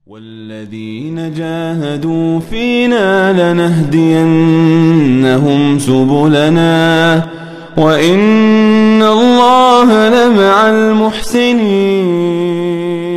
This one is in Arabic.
والذين جاهدوا فينا لنهدينهم سبلنا وإن الله لمع المحسنين.